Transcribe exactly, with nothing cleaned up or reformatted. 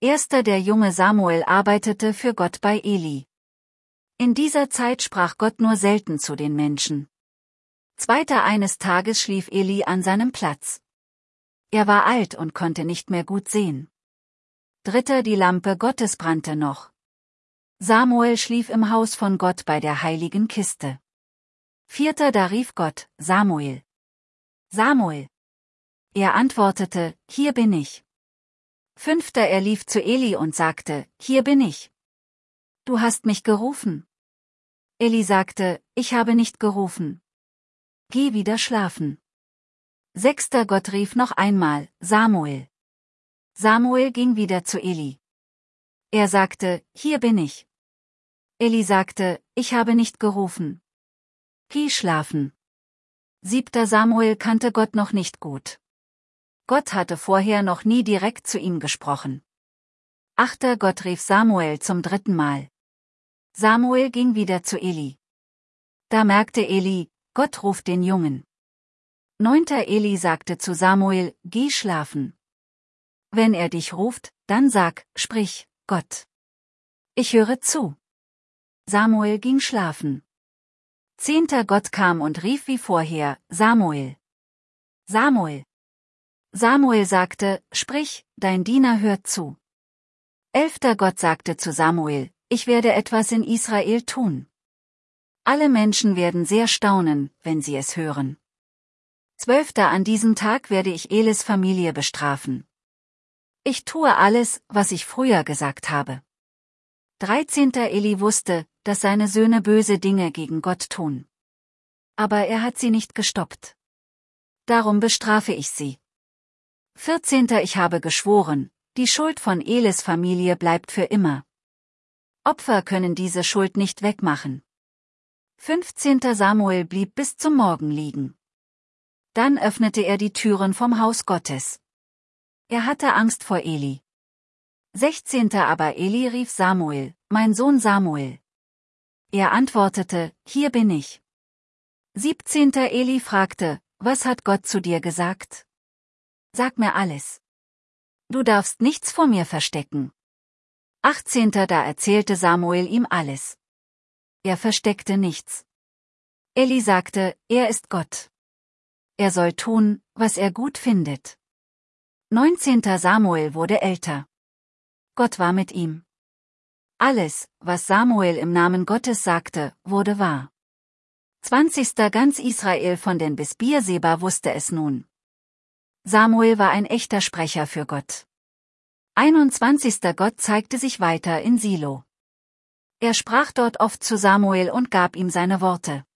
Erster Der junge Samuel arbeitete für Gott bei Eli. In dieser Zeit sprach Gott nur selten zu den Menschen. Zweiter Eines Tages schlief Eli an seinem Platz. Er war alt und konnte nicht mehr gut sehen. Dritter Die Lampe Gottes brannte noch. Samuel schlief im Haus von Gott bei der heiligen Kiste. Vierter Da rief Gott, Samuel. Samuel. Er antwortete, hier bin ich. Fünfter Er lief zu Eli und sagte, hier bin ich. Du hast mich gerufen. Eli sagte, ich habe nicht gerufen. Geh wieder schlafen. Sechster Gott rief noch einmal, Samuel. Samuel ging wieder zu Eli. Er sagte, hier bin ich. Eli sagte, ich habe nicht gerufen. Geh schlafen. Siebter Samuel kannte Gott noch nicht gut. Gott hatte vorher noch nie direkt zu ihm gesprochen. Achter Gott rief Samuel zum dritten Mal. Samuel ging wieder zu Eli. Da merkte Eli, Gott ruft den Jungen. Neunter Eli sagte zu Samuel, geh schlafen. Wenn er dich ruft, dann sag, sprich, Gott. Ich höre zu. Samuel ging schlafen. Zehnter Gott kam und rief wie vorher, Samuel. Samuel. Samuel sagte, sprich, dein Diener hört zu. Elfter Gott sagte zu Samuel, ich werde etwas in Israel tun. Alle Menschen werden sehr staunen, wenn sie es hören. Zwölfter An diesem Tag werde ich Elis Familie bestrafen. Ich tue alles, was ich früher gesagt habe. Dreizehnter Eli wusste, dass seine Söhne böse Dinge gegen Gott tun. Aber er hat sie nicht gestoppt. Darum bestrafe ich sie. Vierzehnter Ich habe geschworen, die Schuld von Elis Familie bleibt für immer. Opfer können diese Schuld nicht wegmachen. Fünfzehnter Samuel blieb bis zum Morgen liegen. Dann öffnete er die Türen vom Haus Gottes. Er hatte Angst vor Eli. Sechzehnter Aber Eli rief Samuel, mein Sohn Samuel. Er antwortete, hier bin ich. Siebzehnter Eli fragte, was hat Gott zu dir gesagt? Sag mir alles. Du darfst nichts vor mir verstecken. Achtzehnter Da erzählte Samuel ihm alles. Er versteckte nichts. Eli sagte, er ist Gott. Er soll tun, was er gut findet. Neunzehnter Samuel wurde älter. Gott war mit ihm. Alles, was Samuel im Namen Gottes sagte, wurde wahr. Zwanzigster Ganz Israel von Dan bis Beerseba wusste es nun. Samuel war ein echter Sprecher für Gott. Einundzwanzigster Gott zeigte sich weiter in Silo. Er sprach dort oft zu Samuel und gab ihm seine Worte.